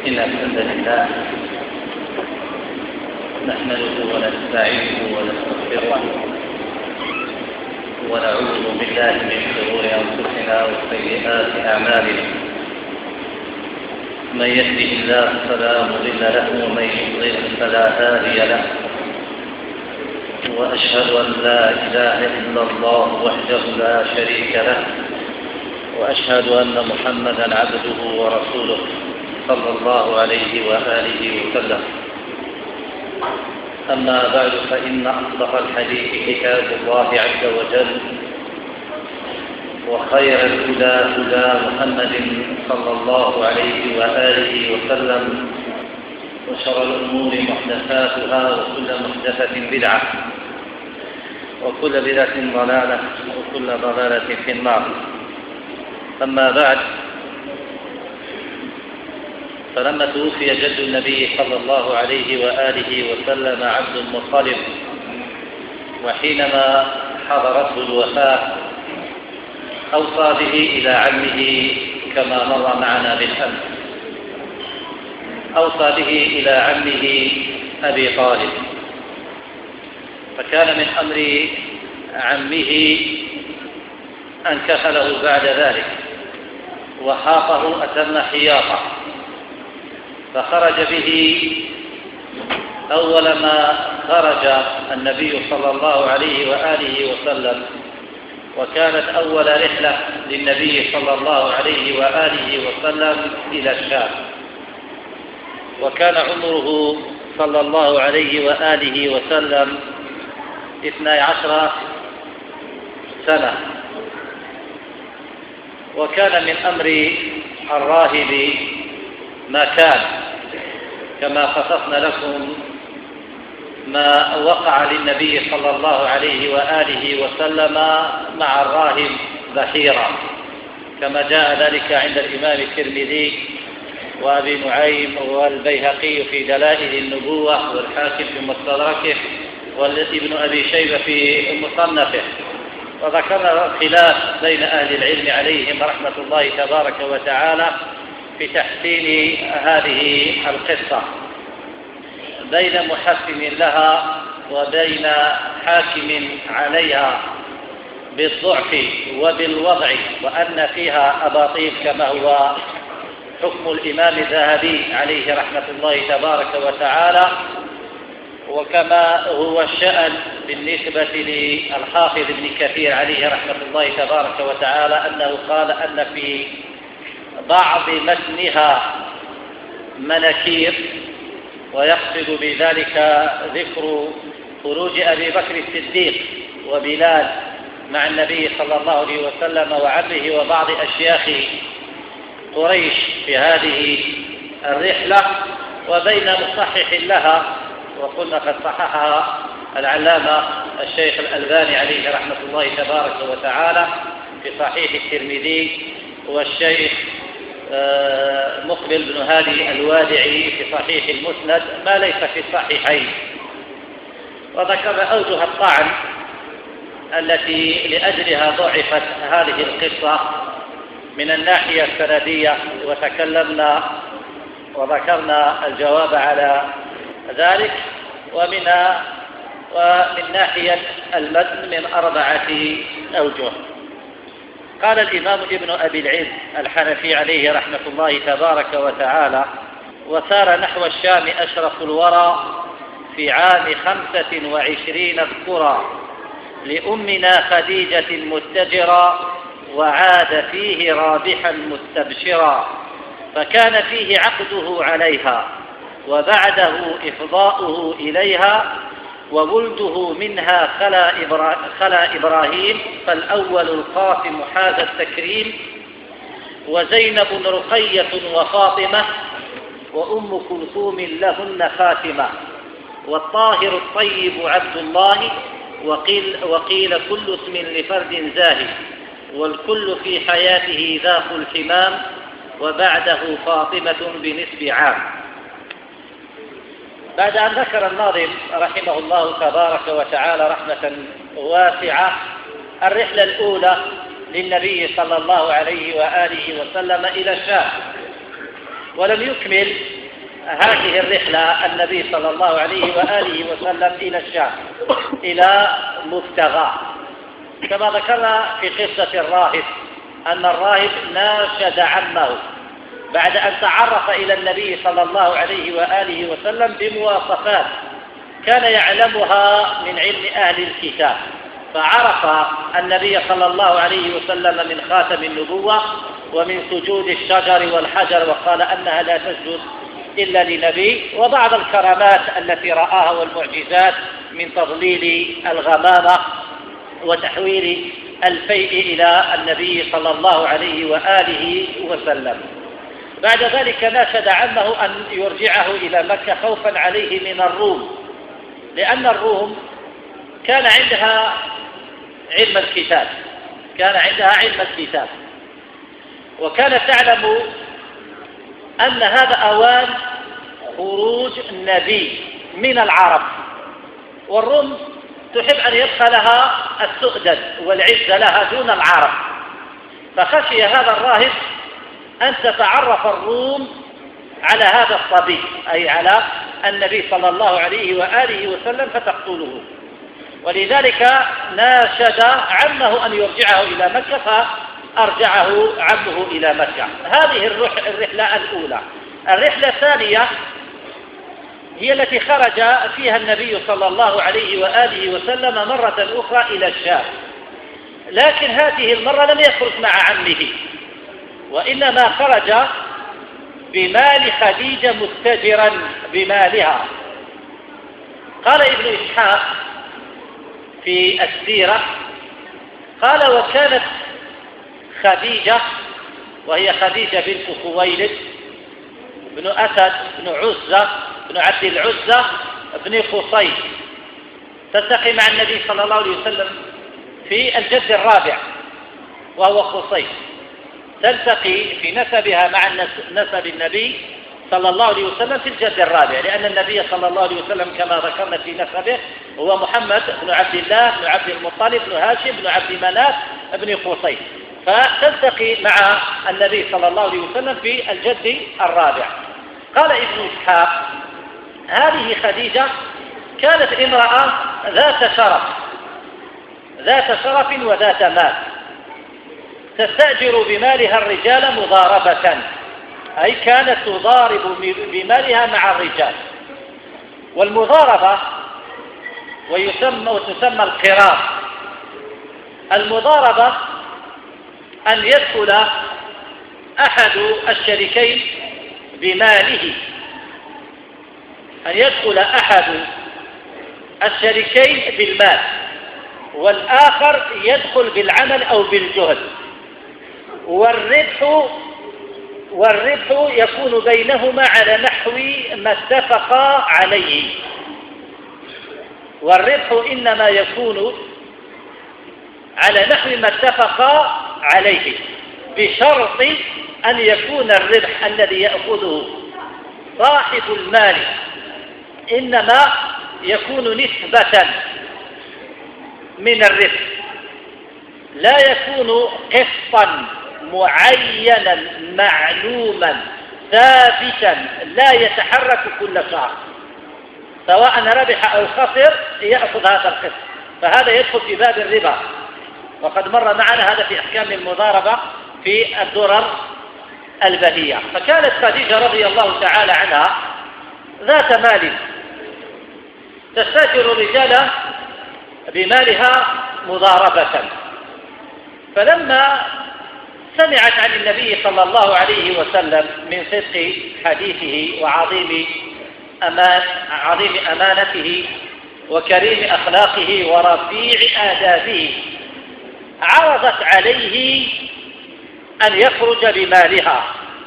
إن الحمد لله نحمده ونستعينه ونستغفره ونعوذ بالله من شرور أنفسنا وسيئات أعمالنا. من يهده الله فلا مضل له ومن يضلل فلا هادي له، وأشهد أن لا إله إلا الله وحده لا شريك له، وأشهد أن محمدًا عبده ورسوله صلى الله عليه وآله وسلم. أما بعد، فإن أصدق الحديث كتاب الله عز وجل، وخير الهدى هدى محمد صلى الله عليه وآله وسلم، وشر الأمور محدثاتها، وكل محدثة بدعة، وكل بدعة ضلالة، وكل ضلالة في النار. أما بعد، فلما توفي جد النبي صلى الله عليه وآله وسلم عبد المطلب، وحينما حضرته الوفاة أوصى به إلى عمه كما مر معنا بالأمس، أوصى به إلى عمه أبي طالب، فكان من أمر عمه أن كفله بعد ذلك وحاطه أتم حياطه، فخرج به أول ما خرج النبي صلى الله عليه وآله وسلم، وكانت أول رحلة للنبي صلى الله عليه وآله وسلم إلى الشام، وكان عمره صلى الله عليه وآله وسلم 12 سنة. وكان من أمر الراهب ما كان، كما قصصنا لكم ما وقع للنبي صلى الله عليه وآله وسلم مع الراهب بحيرة، كما جاء ذلك عند الإمام الترمذي وأبي نعيم والبيهقي في دلائل النبوة، والحاكم في مستدركه، وابن أبي شيبة في مصنفه. وذكرنا الخلاف بين أهل العلم عليهم رحمة الله تبارك وتعالى في تحسين هذه القصة، بين محسن لها وبين حاكم عليها بالضعف وبالوضع، وأن فيها أباطيل كما هو حكم الإمام الذهبي عليه رحمة الله تبارك وتعالى، وكما هو الشأن بالنسبة للحافظ ابن كثير عليه رحمة الله تبارك وتعالى، أنه قال أن في بعض متنها مناكير، ويقصد بذلك ذكر خروج أبي بكر الصديق وبلال مع النبي صلى الله عليه وسلم وعمه وبعض أشياخ قريش في هذه الرحلة، وبين مصحح لها، وقلنا قد صححها العلامة الشيخ الألباني عليه رحمة الله تبارك وتعالى في صحيح الترمذي، والشيخ مقبل بن هادي الوادعي في صحيح المسند، ما ليس في الصحيحين. وذكر أوجه الطعن التي لأجلها ضعفت هذه القصة من الناحية السندية، وتكلمنا وذكرنا الجواب على ذلك، ومن ناحية المتن من 4 أوجه. قال الإمام ابن أبي العز الحنفي عليه رحمة الله تبارك وتعالى: وسار نحو الشام أشرف الورى في عام 25 اذكرا، لأمنا خديجة متجرا، وعاد فيه رابحا مستبشرا، فكان فيه عقده عليها، وبعده إفضاؤه إليها، وولده منها خلا إبراهيم، فالأول القاسم حاز التكريم، وزينب رقية وفاطمة، وأم كلثوم لهن خاتمة، والطاهر الطيب عبد الله، وقيل كل اسم لفرد زاهد، والكل في حياته ذاق الحمام، وبعده فاطمة بنسب عام. بعد أن ذكر الناظم رحمه الله تبارك وتعالى رحمة واسعة الرحلة الأولى للنبي صلى الله عليه وآله وسلم إلى الشام، ولم يكمل هذه الرحلة النبي صلى الله عليه وآله وسلم إلى الشام إلى مبتغاه، كما ذكرنا في قصة الراهب أن الراهب ناشد عمه بعد أن تعرف إلى النبي صلى الله عليه وآله وسلم بمواصفات كان يعلمها من علم أهل الكتاب، فعرف النبي صلى الله عليه وسلم من خاتم النبوة ومن سجود الشجر والحجر، وقال أنها لا تسجد إلا لنبي، وبعض الكرامات التي رآها والمعجزات من تضليل الغمامة وتحويل الفيء إلى النبي صلى الله عليه وآله وسلم. بعد ذلك ناشد عمه أن يرجعه إلى مكة خوفا عليه من الروم، لأن الروم كان عندها علم الكتاب، وكانت تعلم أن هذا أوان خروج النبي من العرب، والروم تحب أن يبقى لها السؤدد والعزة لها دون العرب، فخشي هذا الراهب أن تتعرف الروم على هذا الصبي أي على النبي صلى الله عليه وآله وسلم فتقتله، ولذلك ناشد عمه أن يرجعه إلى مكة، فأرجعه عمه إلى مكة. هذه الرحلة الأولى. الرحلة الثانية هي التي خرج فيها النبي صلى الله عليه وآله وسلم مرة أخرى إلى الشام، لكن هذه المرة لم يخرج مع عمه، وإنما خرج بمال خديجة متجرا بمالها. قال ابن إسحاق في السيرة قال: وكانت خديجة، وهي خديجة بنت خويلد بن أسد بن عزة بن عبد العزة بن قصي، تلتقي مع النبي صلى الله عليه وسلم في الجد الرابع وهو قصي، تلتقي في نسبها مع نسب النبي صلى الله عليه وسلم في الجد الرابع، لأن النبي صلى الله عليه وسلم كما ذكرنا في نسبه هو محمد بن عبد الله بن عبد المطلب بن هاشم بن عبد مناف بن قصي، فتلتقي مع النبي صلى الله عليه وسلم في الجد الرابع. قال ابن إسحاق: هذه خديجة كانت امرأة ذات شرف وذات مال، تستأجر بمالها الرجال مضاربة، أي كانت تضارب بمالها مع الرجال. والمضاربة وتسمى القراض. المضاربة أن يدخل أحد الشريكين بماله، أن يدخل أحد الشريكين بالمال والآخر يدخل بالعمل أو بالجهد، والربح يكون بينهما على نحو ما اتفقا عليه. والربح إنما يكون على نحو ما اتفقا عليه، بشرط أن يكون الربح الذي يأخذه صاحب المال إنما يكون نسبة من الربح، لا يكون قسطا معينا معلوما ثابتا لا يتحرك كل شهر، سواء ربح أو خسر يأخذ هذا القسط، فهذا يدخل في باب الربا، وقد مر معنا هذا في أحكام المضاربة في الدرر البهية. فكانت خديجة رضي الله تعالى عنها ذات مال، تستأجر الرجال بمالها مضاربة، فلما سمعت عن النبي صلى الله عليه وسلم من صدق حديثه وعظيم أمانته وكريم أخلاقه ورفيع آدابه، عرضت عليه أن يخرج بمالها،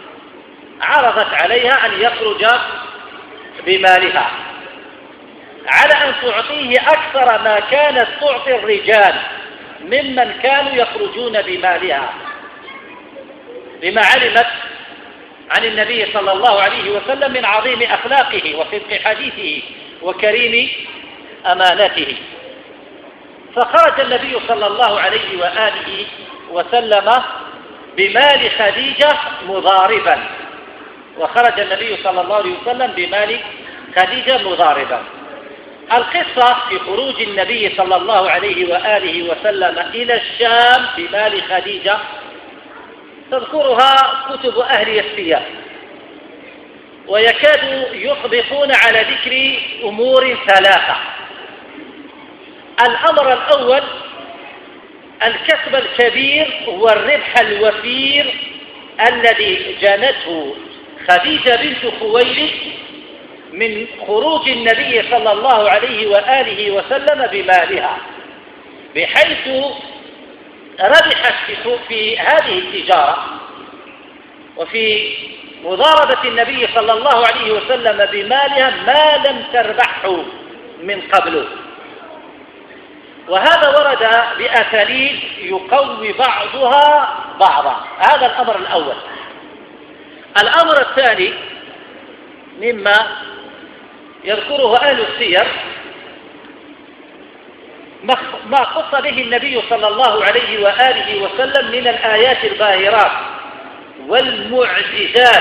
على أن تعطيه أكثر ما كانت تعطي الرجال ممن كانوا يخرجون بمالها، بما علمت عن النبي صلى الله عليه وسلم من عظيم أخلاقه وصدق حديثه وكريم أمانته. فخرج النبي صلى الله عليه وآله وسلم بمال خديجة مضاربا، وخرج النبي صلى الله عليه وسلم بمال خديجة مضاربا. القصة في خروج النبي صلى الله عليه وآله وسلم إلى الشام بمال خديجة تذكرها كتب أهل السير، ويكاد يطبقون على ذكر أمور ثلاثة. الأمر الأول الكسب الكبير والربح الوفير الذي جنته خديجة بنت خويلد من خروج النبي صلى الله عليه وآله وسلم بمالها، بحيث ربحت في هذه التجارة وفي مضاربة النبي صلى الله عليه وسلم بمالها ما لم تربحه من قبله. وهذا ورد بأساليب يقوي بعضها بعضا. هذا الأمر الأول. الأمر الثاني مما يذكره أهل السير ما خص به النبي صلى الله عليه وآله وسلم من الآيات الباهرات والمعجزات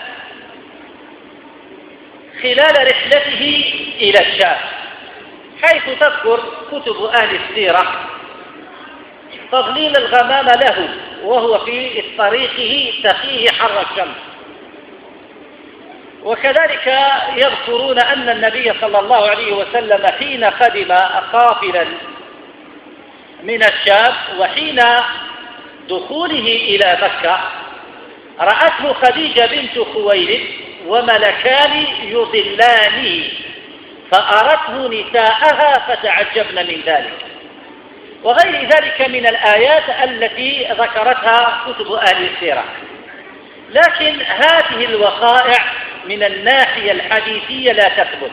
خلال رحلته إلى الشام، حيث تذكر كتب أهل السيرة تظليل الغمام له وهو في طريقه تقيه حر الشمس. وكذلك يذكرون أن النبي صلى الله عليه وسلم حين قدم قافلا من الشام وحين دخوله إلى مكة رأته خديجة بنت خويلد وملكان يظلانه فأرته نساءها فتعجبن من ذلك، وغير ذلك من الآيات التي ذكرتها كتب أهل السيرة. لكن هذه الوقائع من الناحية الحديثية لا تثبت.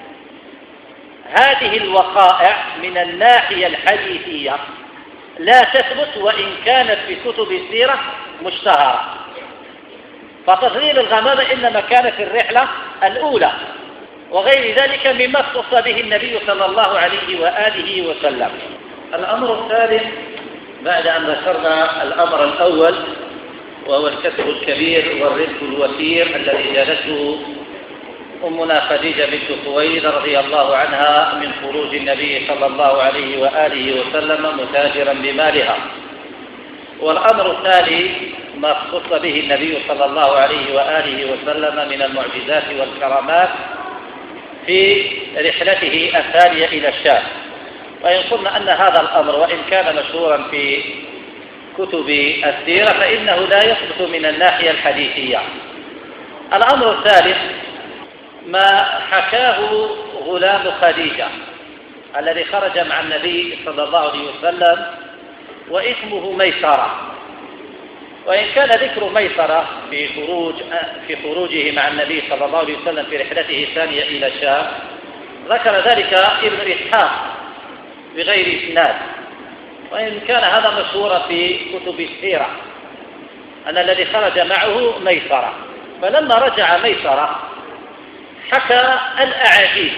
هذه الوقائع من الناحية الحديثية لا تثبت وإن كانت في كتب السيرة مشتهرة. فتظليل الغمام إنما كان في الرحلة الأولى، وغير ذلك مما اختص به النبي صلى الله عليه وآله وسلم. الأمر الثالث بعد أن ذكرنا الأمر الأول وهو الكسب الكبير والرزق الوفير الذي جالته أمنا خديجة بنت خويلد رضي الله عنها من خروج النبي صلى الله عليه وآله وسلم متاجرا بمالها. والأمر الثاني ما اختص به النبي صلى الله عليه وآله وسلم من المعجزات والكرامات في رحلته الثانية إلى الشام. وإن قلنا أن هذا الأمر وإن كان مشهورا في كتب السيرة فإنه لا يثبت من الناحية الحديثية. الأمر الثالث ما حكاه غلام خديجة الذي خرج مع النبي صلى الله عليه وسلم واسمه ميسرة. وإن كان ذكر ميسرة في خروجه مع النبي صلى الله عليه وسلم في رحلته الثانية إلى الشام ذكر ذلك ابن إسحاق بغير إسناد، وإن كان هذا مشهورا في كتب السيرة أن الذي خرج معه ميسرة. فلما رجع ميسرة حكى الأعاجيب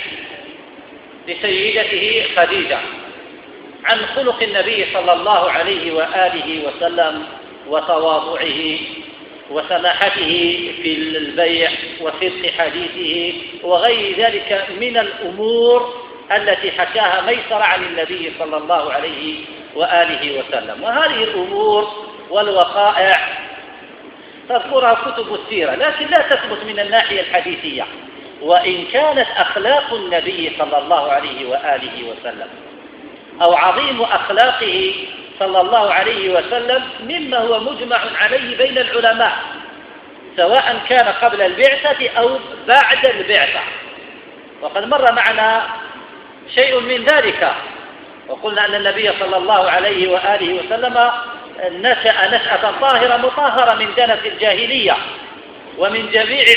لسيدته خديجة عن خلق النبي صلى الله عليه وآله وسلم وتواضعه وسماحته في البيع وصدق حديثه وغير ذلك من الأمور التي حكاها ميسرة عن النبي صلى الله عليه وآله وسلم. وهذه الأمور والوقائع تذكرها كتب السيرة لكن لا تثبت من الناحية الحديثية، وإن كانت أخلاق النبي صلى الله عليه وآله وسلم أو عظيم أخلاقه صلى الله عليه وسلم مما هو مجمع عليه بين العلماء سواء كان قبل البعثة أو بعد البعثة. وقد مر معنا شيء من ذلك وقلنا أن النبي صلى الله عليه وآله وسلم نشأ نشأة طاهرة مطهرة من دنس الجاهلية ومن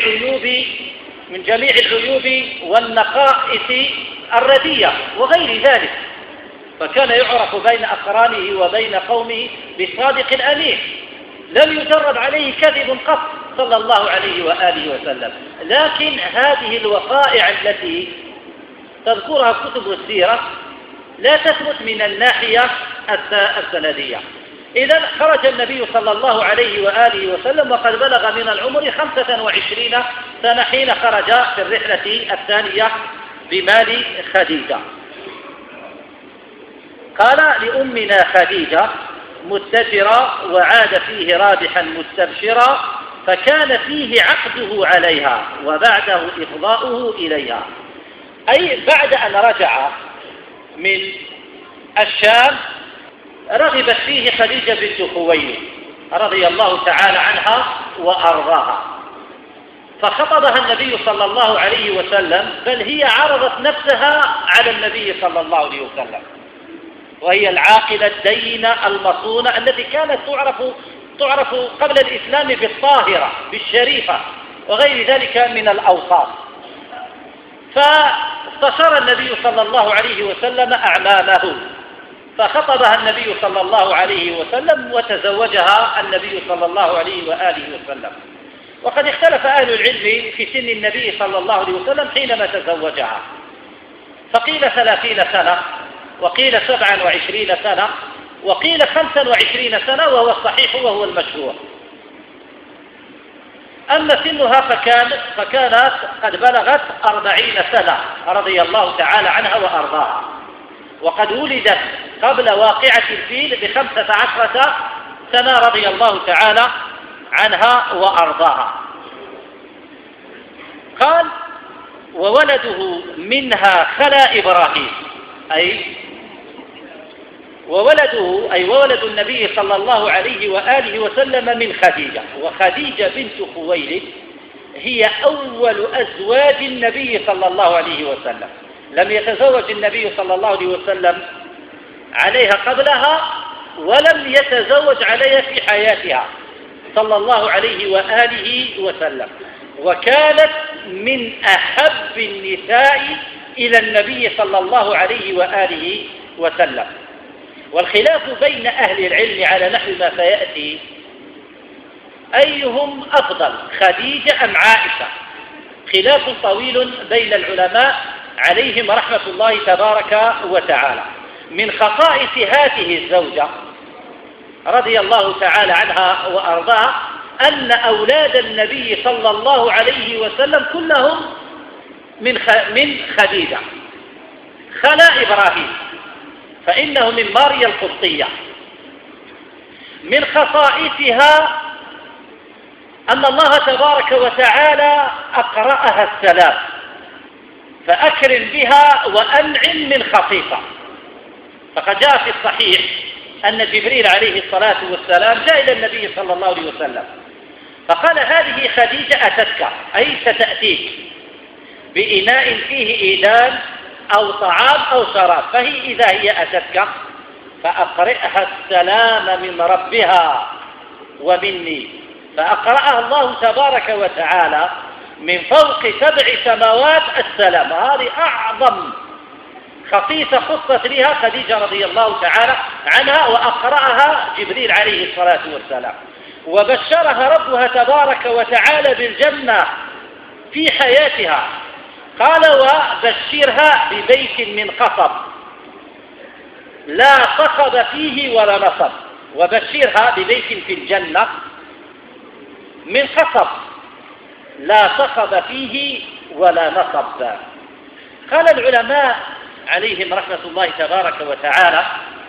جميع العيوب والنقائص الردية وغير ذلك، فكان يعرف بين أقرانه وبين قومه بالصادق الأمين، لم يجرب عليه كذب قط صلى الله عليه وآله وسلم. لكن هذه الوقائع التي تذكرها كتب السيرة لا تثبت من الناحية السندية، إذن خرج النبي صلى الله عليه وآله وسلم وقد بلغ من العمر 25 سنة حين خرج في الرحلة الثانية بمال خديجة. قال لأمنا خديجة: متجرا وعاد فيه رابحا مستبشرا، فكان فيه عقده عليها وبعده إفضاؤه إليها. أي بعد أن رجع من الشام رغبت فيه خديجة بنت خويلد رضي الله تعالى عنها وأرضاها، فخطبها النبي صلى الله عليه وسلم، بل هي عرضت نفسها على النبي صلى الله عليه وسلم، وهي العاقلة الدينة المصونة التي كانت تعرف قبل الإسلام بالطاهرة بالشريفة وغير ذلك من الأوصاف. فاستشار النبي صلى الله عليه وسلم أعمامه، فخطبها النبي صلى الله عليه وسلم وتزوجها النبي صلى الله عليه وآله وسلم. وقد اختلف أهل العلم في سن النبي صلى الله عليه وسلم حينما تزوجها، فقيل 30 سنة، وقيل 27 سنة، وقيل 25 سنة، وهو الصحيح وهو المشهور. أما سنها فكانت قد بلغت 40 سنة رضي الله تعالى عنها وأرضاها، وقد ولدت قبل واقعة الفيل ب15 سنة رضي الله تعالى عنها وأرضاها. قال: وولده منها خلا إبراهيم، وولد النبي صلى الله عليه وآله وسلم من خديجة. وخديجة بنت خويلد هي أول أزواج النبي صلى الله عليه وسلم، لم يتزوج النبي صلى الله عليه وسلم عليها قبلها، ولم يتزوج عليها في حياتها صلى الله عليه وآله وسلم، وكانت من أحب النساء إلى النبي صلى الله عليه وآله وسلم. والخلاف بين أهل العلم على نحو ما سيأتي: أيهم أفضل، خديجة أم عائشة؟ خلاف طويل بين العلماء عليهم رحمة الله تبارك وتعالى. من خصائص هذه الزوجة رضي الله تعالى عنها وأرضاها أن أولاد النبي صلى الله عليه وسلم كلهم من خديجة، خلا إبراهيم فإنه من ماريا القبطية. من خصائصها أن الله تبارك وتعالى أقرأها السلام، فأكرم بها وأنعم من خصيصة. فقد جاء في الصحيح أن جبريل عليه الصلاة والسلام جاء إلى النبي صلى الله عليه وسلم فقال: هذه خديجة أتتك، أي ستأتيك بإناء فيه إيدان أو طعام أو شراب، فهي إذا هي أتتك فأقرئها السلام من ربها ومني. فأقرأها الله تبارك وتعالى من فوق 7 سماوات السلام. هذه أعظم خصيصة خصت لها خديجة رضي الله تعالى عنها، وأقرأها جبريل عليه الصلاة والسلام، وبشرها ربها تبارك وتعالى بالجنة في حياتها. قال: وبشرها ببيت من قصب لا صخب فيه ولا نصب. وبشرها ببيت في الجنة من قصب لا صخب فيه ولا نصب. قال العلماء عليهم رحمة الله تبارك وتعالى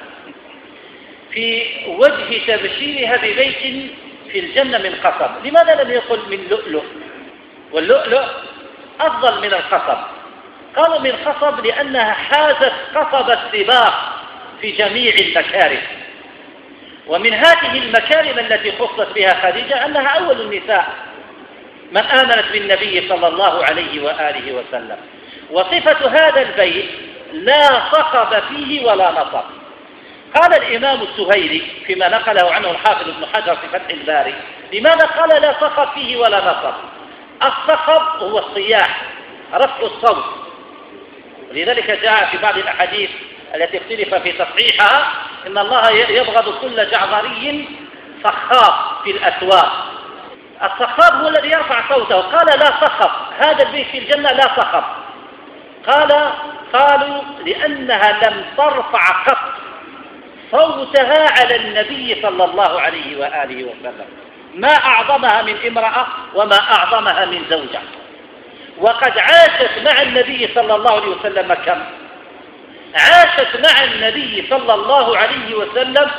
في وجه تبشيرها ببيت في الجنة من قصب، لماذا لم يقل من لؤلؤ؟ واللؤلؤ أفضل من القصب. قالوا من قصب لأنها حازت قصب السباق في جميع المكارم. ومن هذه المكارم التي خصت بها خديجة أنها أول النساء من آمنت بالنبي صلى الله عليه وآله وسلم. وصفة هذا البيت لا صخب فيه ولا نصب. قال الإمام السهيلي فيما نقله عنه الحافظ ابن حجر في فتح الباري: لماذا قال لا صخب فيه ولا نصب؟ الصخب هو الصياح، رفع الصوت، لذلك جاء في بعض الأحاديث التي اختلف في تصحيحها إن الله يبغض كل جعظري صخاب في الأسواق. الصخاب هو الذي يرفع صوته. قال لا صخب، هذا البيت في الجنة لا صخب. قالوا لأنها لم ترفع قط صوتها على النبي صلى الله عليه وآله وسلم. ما أعظمها من امرأة وما أعظمها من زوجة. وقد عاشت مع النبي صلى الله عليه وسلم كم؟ عاشت مع النبي صلى الله عليه وسلم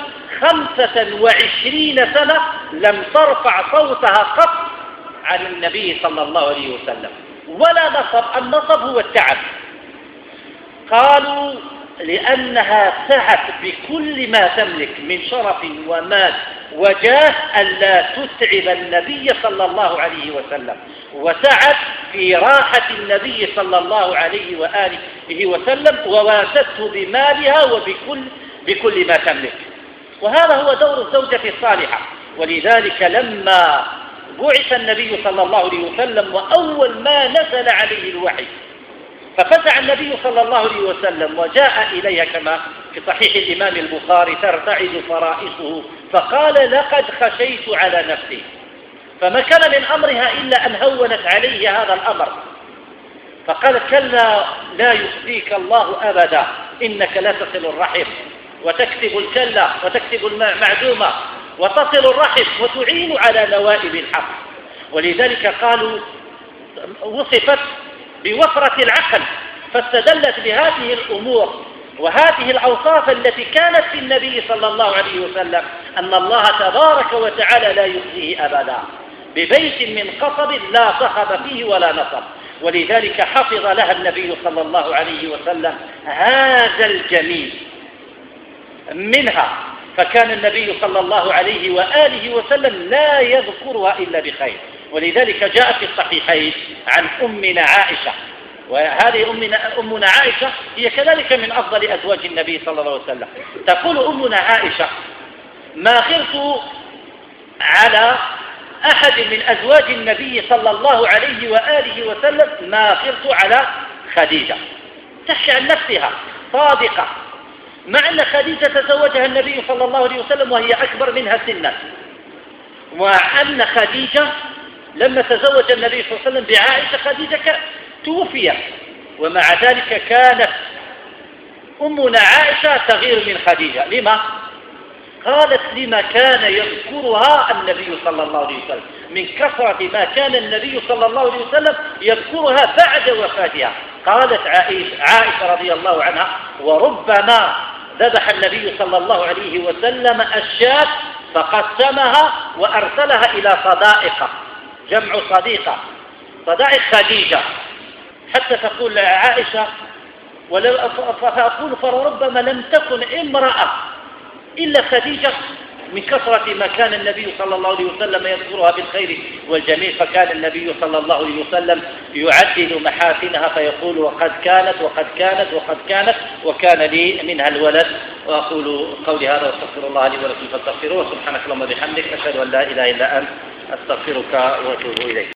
25 سنة لم ترفع صوتها قط عن النبي صلى الله عليه وسلم ولا نصب. النصب هو التعب. قالوا لأنها سعت بكل ما تملك من شرف ومال وجاه ألا تتعب النبي صلى الله عليه وسلم، وسعت في راحة النبي صلى الله عليه وآله وسلم وواسته بمالها بكل ما تملك. وهذا هو دور الزوجة الصالحة. ولذلك لما بعث النبي صلى الله عليه وسلم وأول ما نزل عليه الوحي ففزع النبي صلى الله عليه وسلم وجاء إليها كما في صحيح الإمام البخاري ترتعد فرائصه فقال لقد خشيت على نفسي، فما كان من أمرها إلا أن هونت عليه هذا الأمر، فقالت كلا لا يخزيك الله أبدا إنك لا تصل الرحم وتكسب الكلة وتكسب المعدومة وتصل الرحم وتعين على نوائب الحق. ولذلك قالوا وصفت بوفرة العقل، فاستدلت بهذه الأمور وهذه الأوصاف التي كانت في النبي صلى الله عليه وسلم أن الله تبارك وتعالى لا يخزيه أبدا ببيت من قصب لا صخب فيه ولا نصب. ولذلك حفظ لها النبي صلى الله عليه وسلم هذا الجميل منها، فكان النبي صلى الله عليه وآله وسلم لا يذكرها إلا بخير. ولذلك جاء في الصحيحين عن أمنا عائشة، وهذه أمنا عائشة هي كذلك من أفضل أزواج النبي صلى الله عليه وسلم. تقول أمنا عائشة ما غرت على أحد من أزواج النبي صلى الله عليه وآله وسلم ما غرت على خديجة. تحكي عن نفسها صادقة، مع أن خديجة تزوجها النبي صلى الله عليه وسلم وهي أكبر منها سنا، وأن خديجة لما تزوج النبي صلى الله عليه وسلم بعائشة خديجة توفيت، ومع ذلك كانت أمنا عائشة تغير من خديجة. لما؟ قالت لما كان يذكرها النبي صلى الله عليه وسلم، من كثرة ما كان النبي صلى الله عليه وسلم يذكرها بعد وفاتها. قالت عائشة رضي الله عنها وربما ذبح النبي صلى الله عليه وسلم الشاة فقسمها وأرسلها إلى صدائقه، جمع صديقة، صدائق خديجة، حتى تقول عائشة فأقول فربما لم تكن امرأة إلا خديجة من كثرة ما كان النبي صلى الله عليه وسلم يذكرها بالخير والجميل. فكان النبي صلى الله عليه وسلم يعدل محاسنها فيقول وقد كانت وقد كانت وقد كانت وكان لي منها الولد. وأقول قولي هذا واستغفر الله لي ولكم فاستغفروه. سبحانك اللهم وبحمدك أشهد أن لا إله إلا أنت أستغفرك وأتوب إليك.